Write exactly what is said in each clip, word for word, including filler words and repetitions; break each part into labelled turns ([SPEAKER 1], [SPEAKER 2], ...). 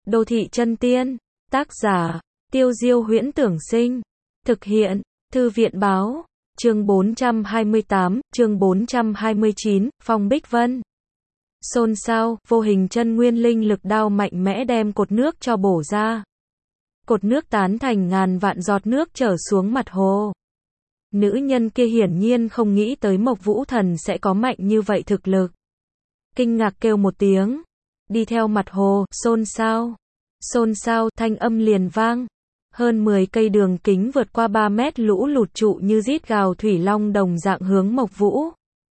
[SPEAKER 1] Đô thị chân tiên, tác giả, Tiêu Diêu Huyễn Tưởng Sinh, thực hiện, Thư viện Báo, chương bốn trăm hai mươi tám, chương bốn trăm hai mươi chín, Phong Bích Vân. Xôn xao, vô hình chân nguyên linh lực đao mạnh mẽ đem cột nước cho bổ ra. Cột nước tán thành ngàn vạn giọt nước trở xuống mặt hồ. Nữ nhân kia hiển nhiên không nghĩ tới Mộc Vũ Thần sẽ có mạnh như vậy thực lực. Kinh ngạc kêu một tiếng, đi theo mặt hồ, xôn xao. Xôn xao, thanh âm liền vang. Hơn mười cây đường kính vượt qua ba mét lũ lụt trụ như rít gào thủy long đồng dạng hướng Mộc Vũ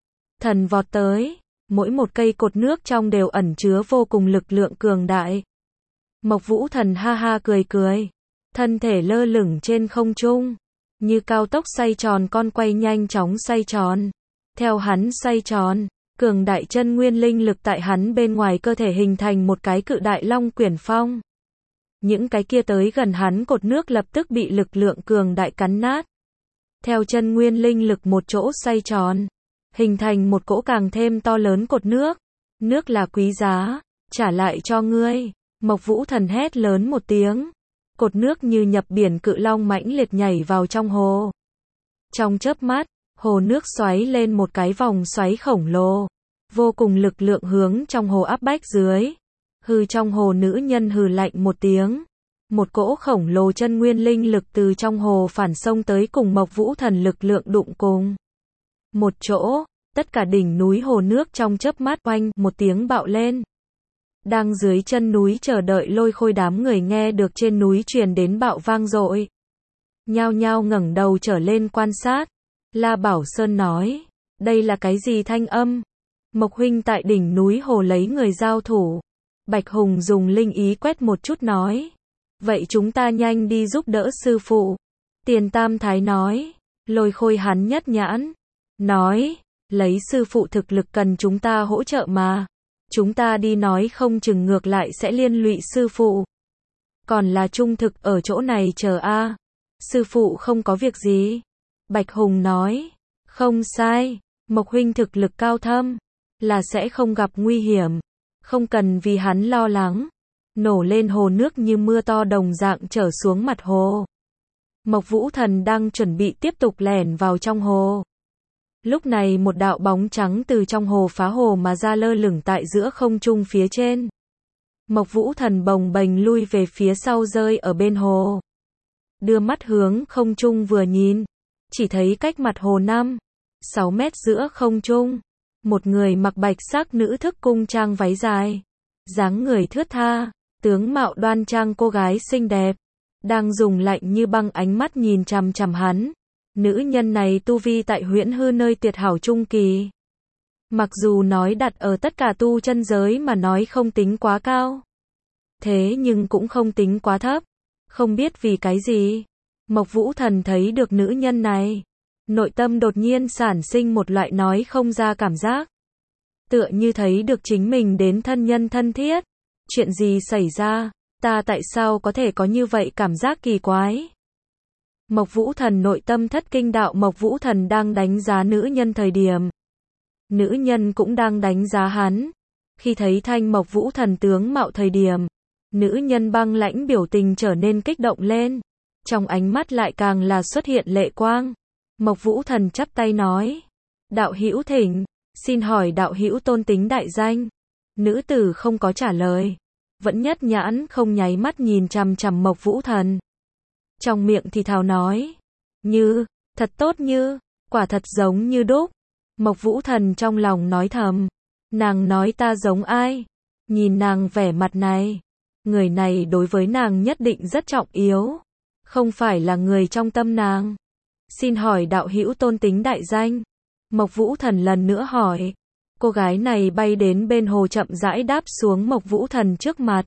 [SPEAKER 1] Thần vọt tới. Mỗi một cây cột nước trong đều ẩn chứa vô cùng lực lượng cường đại. Mộc Vũ Thần ha ha cười cười, thân thể lơ lửng trên không trung, như cao tốc xoay tròn con quay nhanh chóng xoay tròn. Theo hắn xoay tròn, cường đại chân nguyên linh lực tại hắn bên ngoài cơ thể hình thành một cái cự đại long quyển phong. Những cái kia tới gần hắn cột nước lập tức bị lực lượng cường đại cắn nát. Theo chân nguyên linh lực một chỗ xoay tròn, hình thành một cỗ càng thêm to lớn cột nước. Nước là quý giá, trả lại cho ngươi. Mộc Vũ Thần hét lớn một tiếng. Cột nước như nhập biển cự long mãnh liệt nhảy vào trong hồ. Trong chớp mắt, hồ nước xoáy lên một cái vòng xoáy khổng lồ. Vô cùng lực lượng hướng trong hồ áp bách dưới. Hừ, trong hồ nữ nhân hừ lạnh một tiếng. Một cỗ khổng lồ chân nguyên linh lực từ trong hồ phản xông tới cùng Mộc Vũ Thần lực lượng đụng cùng một chỗ, tất cả đỉnh núi hồ nước trong chớp mắt oanh một tiếng bạo lên. Đang dưới chân núi chờ đợi Lôi Khôi đám người nghe được trên núi truyền đến bạo vang dội, nhao nhao ngẩng đầu trở lên quan sát. La Bảo Sơn nói, đây là cái gì thanh âm? Mộc huynh tại đỉnh núi hồ lấy người giao thủ. Bạch Hùng dùng linh ý quét một chút nói, vậy chúng ta nhanh đi giúp đỡ sư phụ. Tiền Tam Thái nói. Lôi Khôi hắn nhất nhãn, nói, lấy sư phụ thực lực cần chúng ta hỗ trợ mà. Chúng ta đi nói không chừng ngược lại sẽ liên lụy sư phụ. Còn là trung thực ở chỗ này chờ a. Sư phụ không có việc gì. Bạch Hùng nói, không sai, Mộc huynh thực lực cao thâm, là sẽ không gặp nguy hiểm. Không cần vì hắn lo lắng. Nổ lên hồ nước như mưa to đồng dạng trở xuống mặt hồ. Mộc Vũ Thần đang chuẩn bị tiếp tục lẻn vào trong hồ. Lúc này một đạo bóng trắng từ trong hồ phá hồ mà ra lơ lửng tại giữa không trung phía trên. Mộc Vũ Thần bồng bềnh lui về phía sau rơi ở bên hồ. Đưa mắt hướng không trung vừa nhìn, chỉ thấy cách mặt hồ năm, sáu mét giữa không trung, một người mặc bạch sắc nữ thức cung trang váy dài, dáng người thướt tha, tướng mạo đoan trang cô gái xinh đẹp, đang dùng lạnh như băng ánh mắt nhìn chằm chằm hắn. Nữ nhân này tu vi tại Huyễn Hư nơi tuyệt hảo trung kỳ. Mặc dù nói đặt ở tất cả tu chân giới mà nói không tính quá cao, thế nhưng cũng không tính quá thấp. Không biết vì cái gì, Mộc Vũ Thần thấy được nữ nhân này, nội tâm đột nhiên sản sinh một loại nói không ra cảm giác. Tựa như thấy được chính mình đến thân nhân thân thiết. Chuyện gì xảy ra? Ta tại sao có thể có như vậy cảm giác kỳ quái? Mộc Vũ Thần nội tâm thất kinh đạo. Mộc Vũ Thần đang đánh giá nữ nhân thời điểm, nữ nhân cũng đang đánh giá hắn. Khi thấy thanh Mộc Vũ Thần tướng mạo thời điểm, nữ nhân băng lãnh biểu tình trở nên kích động lên. Trong ánh mắt lại càng là xuất hiện lệ quang. Mộc Vũ Thần chắp tay nói, đạo hữu thỉnh, xin hỏi đạo hữu tôn tính đại danh. Nữ tử không có trả lời, vẫn nhất nhãn không nháy mắt nhìn chằm chằm Mộc Vũ Thần. Trong miệng thì thào nói, như, thật tốt như, quả thật giống như đúc. Mộc Vũ Thần trong lòng nói thầm, nàng nói ta giống ai? Nhìn nàng vẻ mặt này, người này đối với nàng nhất định rất trọng yếu, không phải là người trong tâm nàng. Xin hỏi đạo hữu tôn tính đại danh. Mộc Vũ Thần lần nữa hỏi. Cô gái này bay đến bên hồ chậm rãi đáp xuống Mộc Vũ Thần trước mặt.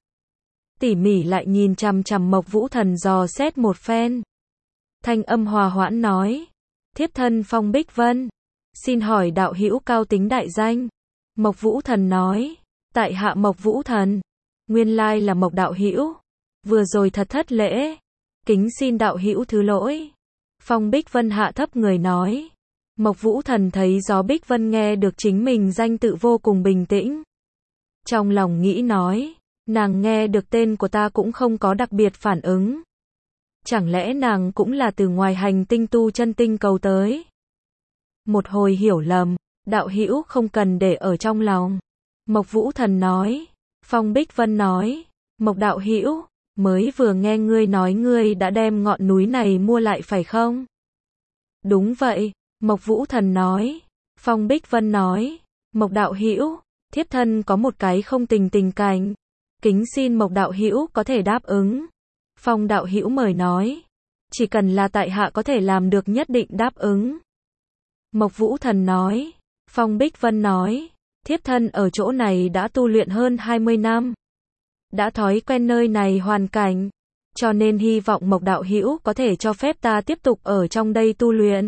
[SPEAKER 1] Tỉ mỉ lại nhìn chằm chằm Mộc Vũ Thần dò xét một phen. Thanh âm hòa hoãn nói, thiếp thân Phong Bích Vân. Xin hỏi đạo hữu cao tính đại danh. Mộc Vũ Thần nói, tại hạ Mộc Vũ Thần. Nguyên lai là Mộc đạo hữu. Vừa rồi thật thất lễ, kính xin đạo hữu thứ lỗi. Phong Bích Vân hạ thấp người nói. Mộc Vũ Thần thấy Gió Bích Vân nghe được chính mình danh tự vô cùng bình tĩnh. Trong lòng nghĩ nói, Nàng nghe được tên của ta cũng không có đặc biệt phản ứng. Chẳng lẽ nàng cũng là từ ngoài hành tinh tu chân tinh cầu tới? Một hồi hiểu lầm, đạo hữu không cần để ở trong lòng. Mộc Vũ Thần nói. Phong Bích Vân nói. Mộc đạo hữu, mới vừa nghe ngươi nói ngươi đã đem ngọn núi này mua lại phải không? Đúng vậy, Mộc Vũ Thần nói. Phong Bích Vân nói. Mộc đạo hữu, thiếp thân có một cái không tình tình cảnh, kính xin Mộc đạo hữu có thể đáp ứng. Phong đạo hữu mời nói. Chỉ cần là tại hạ có thể làm được nhất định đáp ứng. Mộc Vũ Thần nói. Phong Bích Vân nói. Thiếp thân ở chỗ này đã tu luyện hơn hai mươi năm. Đã thói quen nơi này hoàn cảnh. Cho nên hy vọng Mộc đạo hữu có thể cho phép ta tiếp tục ở trong đây tu luyện.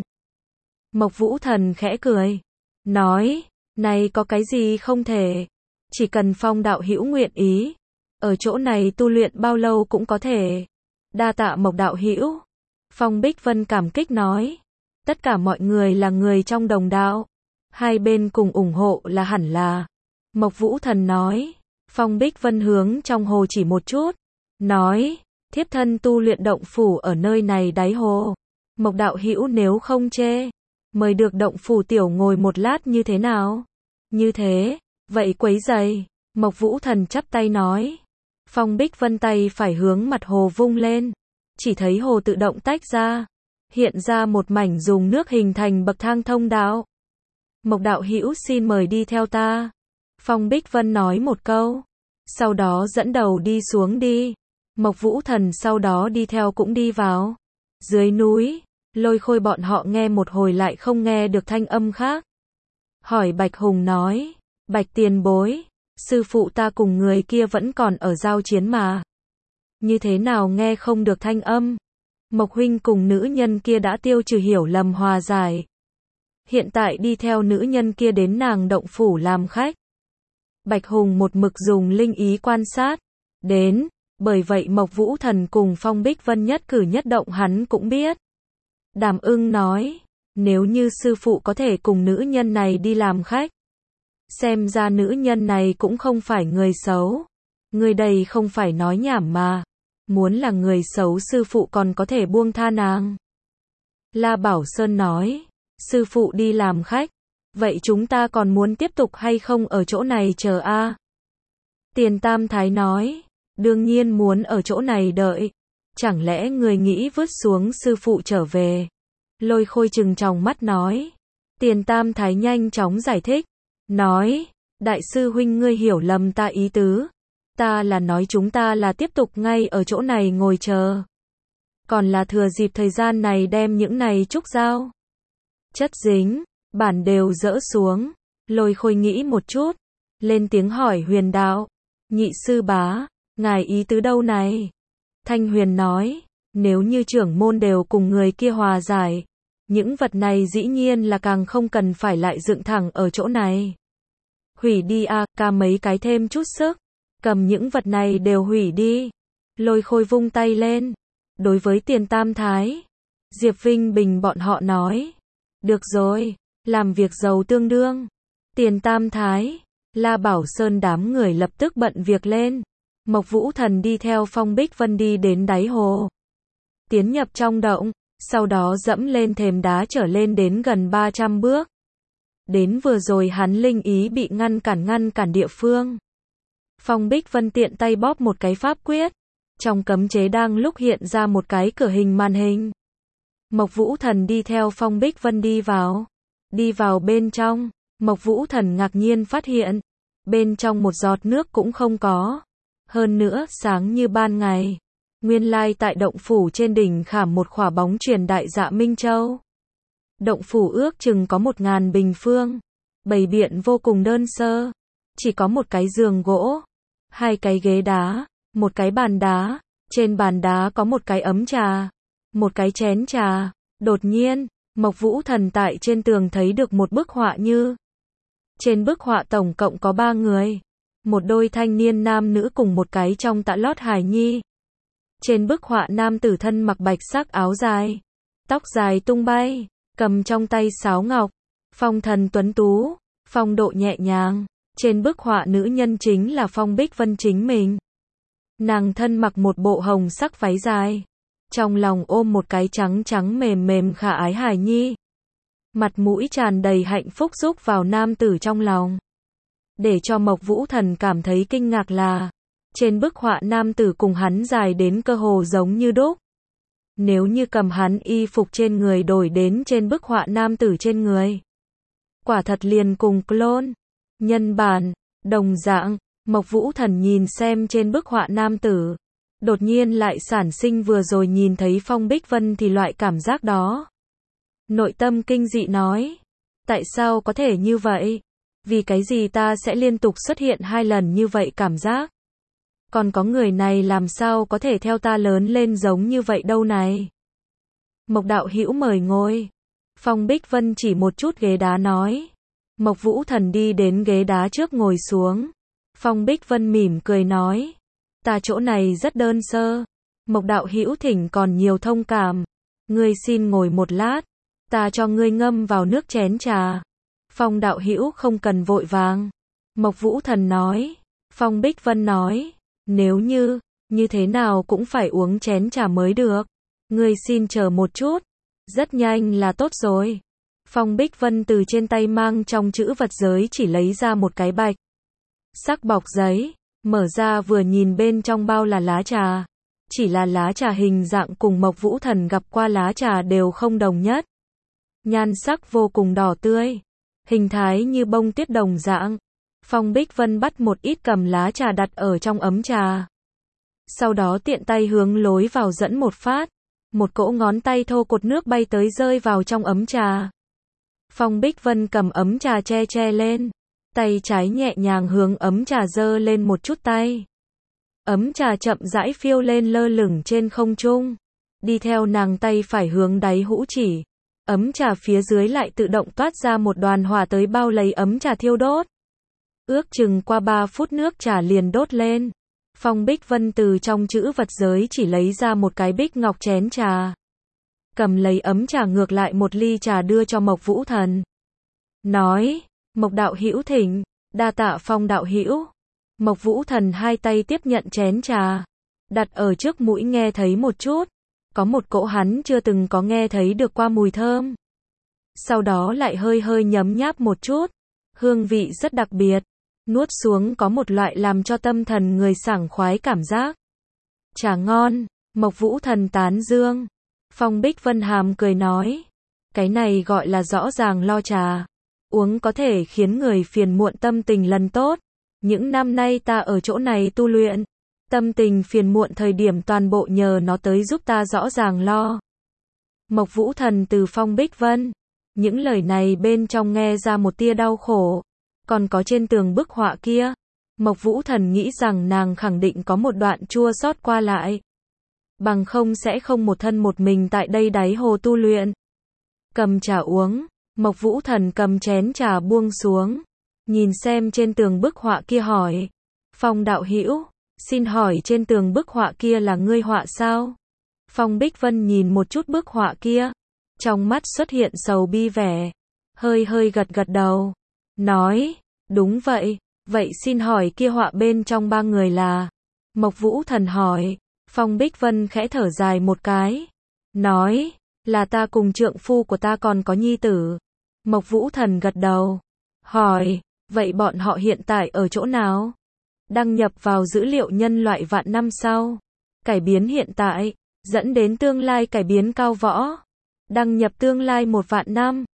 [SPEAKER 1] Mộc Vũ Thần khẽ cười. Nói. Này có cái gì không thể. Chỉ cần Phong đạo hữu nguyện ý. Ở chỗ này tu luyện bao lâu cũng có thể. Đa tạ Mộc đạo hữu. Phong Bích Vân cảm kích nói. Tất cả mọi người là người trong đồng đạo. Hai bên cùng ủng hộ là hẳn là. Mộc Vũ Thần nói. Phong Bích Vân hướng trong hồ chỉ một chút. Nói. Thiếp thân tu luyện động phủ ở nơi này đáy hồ. Mộc đạo hữu nếu không chê. Mời được động phủ tiểu ngồi một lát như thế nào? Như thế. Vậy quấy giày. Mộc Vũ Thần chắp tay nói. Phong Bích Vân tay phải hướng mặt hồ vung lên. Chỉ thấy hồ tự động tách ra. Hiện ra một mảnh dùng nước hình thành bậc thang thông đạo. Mộc đạo hữu xin mời đi theo ta. Phong Bích Vân nói một câu. Sau đó dẫn đầu đi xuống đi. Mộc Vũ Thần sau đó đi theo cũng đi vào. Dưới núi, Lôi Khôi bọn họ nghe một hồi lại không nghe được thanh âm khác. Hỏi Bạch Hùng nói. Bạch tiền bối. Sư phụ ta cùng người kia vẫn còn ở giao chiến mà. Như thế nào nghe không được thanh âm? Mộc huynh cùng nữ nhân kia đã tiêu trừ hiểu lầm hòa giải. Hiện tại đi theo nữ nhân kia đến nàng động phủ làm khách. Bạch Hùng một mực dùng linh ý quan sát. Đến, bởi vậy Mộc Vũ Thần cùng Phong Bích Vân nhất cử nhất động hắn cũng biết. Đàm Ưng nói, nếu như sư phụ có thể cùng nữ nhân này đi làm khách. Xem ra nữ nhân này cũng không phải người xấu. Người đây không phải nói nhảm mà. Muốn là người xấu sư phụ còn có thể buông tha nàng. La Bảo Sơn nói, sư phụ đi làm khách. Vậy chúng ta còn muốn tiếp tục hay không ở chỗ này chờ a? Tiền Tam Thái nói, đương nhiên muốn ở chỗ này đợi. Chẳng lẽ người nghĩ vứt xuống sư phụ trở về? Lôi Khôi trừng tròng mắt nói. Tiền Tam Thái nhanh chóng giải thích. Nói, đại sư huynh ngươi hiểu lầm ta ý tứ. Ta là nói chúng ta là tiếp tục ngay ở chỗ này ngồi chờ. Còn là thừa dịp thời gian này đem những này trúc dao. Chất dính, bản đều dỡ xuống. Lôi Khôi nghĩ một chút. Lên tiếng hỏi Huyền Đạo. Nhị sư bá, ngài ý tứ đâu này? Thanh Huyền nói, nếu như trưởng môn đều cùng người kia hòa giải. Những vật này dĩ nhiên là càng không cần phải lại dựng thẳng ở chỗ này. Hủy đi a, ca mấy cái thêm chút sức. Cầm những vật này đều hủy đi. Lôi Khôi vung tay lên. Đối với Tiền Tam Thái, Diệp Vinh Bình bọn họ nói. Được rồi, làm việc giàu tương đương. Tiền Tam Thái, La Bảo Sơn đám người lập tức bận việc lên. Mộc Vũ Thần đi theo Phong Bích Vân đi đến đáy hồ. Tiến nhập trong động, sau đó dẫm lên thềm đá trở lên đến gần ba trăm bước. Đến vừa rồi hắn linh ý bị ngăn cản ngăn cản địa phương. Phong Bích Vân tiện tay bóp một cái pháp quyết. Trong cấm chế đang lúc hiện ra một cái cửa hình màn hình. Mộc Vũ Thần đi theo Phong Bích Vân đi vào. Đi vào bên trong, Mộc Vũ Thần ngạc nhiên phát hiện. Bên trong một giọt nước cũng không có. Hơn nữa sáng như ban ngày. Nguyên lai tại động phủ trên đỉnh khảm một khỏa bóng truyền đại dạ Minh Châu. Động phủ ước chừng có một ngàn bình phương. Bày biện vô cùng đơn sơ. Chỉ có một cái giường gỗ. Hai cái ghế đá. Một cái bàn đá. Trên bàn đá có một cái ấm trà. Một cái chén trà. Đột nhiên, Mộc Vũ Thần tại trên tường thấy được một bức họa như. Trên bức họa tổng cộng có ba người. Một đôi thanh niên nam nữ cùng một cái trong tã lót hài nhi. Trên bức họa nam tử thân mặc bạch sắc áo dài. Tóc dài tung bay. Cầm trong tay sáo ngọc. Phong thần tuấn tú. Phong độ nhẹ nhàng. Trên bức họa nữ nhân chính là Phong Bích Vân chính mình. Nàng thân mặc một bộ hồng sắc váy dài, trong lòng ôm một cái trắng trắng mềm mềm khả ái hài nhi. Mặt mũi tràn đầy hạnh phúc rúc vào nam tử trong lòng. Để cho Mộc Vũ Thần cảm thấy kinh ngạc là, trên bức họa nam tử cùng hắn dài đến cơ hồ giống như đúc. Nếu như cầm hắn y phục trên người đổi đến trên bức họa nam tử trên người, quả thật liền cùng clone, nhân bản, đồng dạng. Mộc Vũ Thần nhìn xem trên bức họa nam tử, đột nhiên lại sản sinh vừa rồi nhìn thấy Phong Bích Vân thì loại cảm giác đó. Nội tâm kinh dị nói, tại sao có thể như vậy? Vì cái gì ta sẽ liên tục xuất hiện hai lần như vậy cảm giác? Còn có người này làm sao có thể theo ta lớn lên giống như vậy đâu này? Mộc đạo hữu mời ngồi. Phong Bích Vân chỉ một chút ghế đá nói. Mộc Vũ Thần đi đến ghế đá trước ngồi xuống. Phong Bích Vân mỉm cười nói, ta chỗ này rất đơn sơ. Mộc đạo hữu thỉnh còn nhiều thông cảm. Ngươi xin ngồi một lát, ta cho ngươi ngâm vào nước chén trà. Phong đạo hữu không cần vội vàng. Mộc Vũ Thần nói. Phong Bích Vân nói, nếu như, như thế nào cũng phải uống chén trà mới được. Ngươi xin chờ một chút, rất nhanh là tốt rồi. Phong Bích Vân từ trên tay mang trong chữ vật giới chỉ lấy ra một cái bạch sắc bọc giấy, mở ra vừa nhìn bên trong bao là lá trà. Chỉ là lá trà hình dạng cùng Mộc Vũ Thần gặp qua lá trà đều không đồng nhất. Nhan sắc vô cùng đỏ tươi, hình thái như bông tuyết đồng dạng. Phong Bích Vân bắt một ít cầm lá trà đặt ở trong ấm trà. Sau đó tiện tay hướng lối vào dẫn một phát. Một cỗ ngón tay thô cột nước bay tới rơi vào trong ấm trà. Phong Bích Vân cầm ấm trà che che lên. Tay trái nhẹ nhàng hướng ấm trà giơ lên một chút tay. Ấm trà chậm rãi phiêu lên lơ lửng trên không trung. Đi theo nàng tay phải hướng đáy hũ chỉ. Ấm trà phía dưới lại tự động toát ra một đoàn hỏa tới bao lấy ấm trà thiêu đốt. Ước chừng qua ba phút nước trà liền đốt lên. Phong Bích Vân từ trong chữ vật giới chỉ lấy ra một cái bích ngọc chén trà. Cầm lấy ấm trà ngược lại một ly trà đưa cho Mộc Vũ Thần. Nói, Mộc đạo hữu thỉnh, đa tạ Phong đạo hữu. Mộc Vũ Thần hai tay tiếp nhận chén trà. Đặt ở trước mũi nghe thấy một chút. Có một cỗ hắn chưa từng có nghe thấy được qua mùi thơm. Sau đó lại hơi hơi nhấm nháp một chút. Hương vị rất đặc biệt. Nuốt xuống có một loại làm cho tâm thần người sảng khoái cảm giác. Trà ngon, Mộc Vũ Thần tán dương. Phong Bích Vân hàm cười nói. Cái này gọi là rõ ràng lo trà. Uống có thể khiến người phiền muộn tâm tình lần tốt. Những năm nay ta ở chỗ này tu luyện. Tâm tình phiền muộn thời điểm toàn bộ nhờ nó tới giúp ta rõ ràng lo. Mộc Vũ Thần từ Phong Bích Vân. Những lời này bên trong nghe ra một tia đau khổ. Còn có trên tường bức họa kia. Mộc Vũ Thần nghĩ rằng nàng khẳng định có một đoạn chua xót qua lại. Bằng không sẽ không một thân một mình tại đây đáy hồ tu luyện. Cầm trà uống. Mộc Vũ Thần cầm chén trà buông xuống. Nhìn xem trên tường bức họa kia hỏi. Phong đạo hữu, xin hỏi trên tường bức họa kia là ngươi họa sao? Phong Bích Vân nhìn một chút bức họa kia. Trong mắt xuất hiện sầu bi vẻ. Hơi hơi gật gật đầu. Nói, đúng vậy, vậy xin hỏi kia họa bên trong ba người là? Mộc Vũ Thần hỏi. Phong Bích Vân khẽ thở dài một cái. Nói, là ta cùng trượng phu của ta còn có nhi tử. Mộc Vũ Thần gật đầu. Hỏi, vậy bọn họ hiện tại ở chỗ nào? Đăng nhập vào dữ liệu nhân loại vạn năm sau. Cải biến hiện tại, dẫn đến tương lai cải biến cao võ. Đăng nhập tương lai một vạn năm.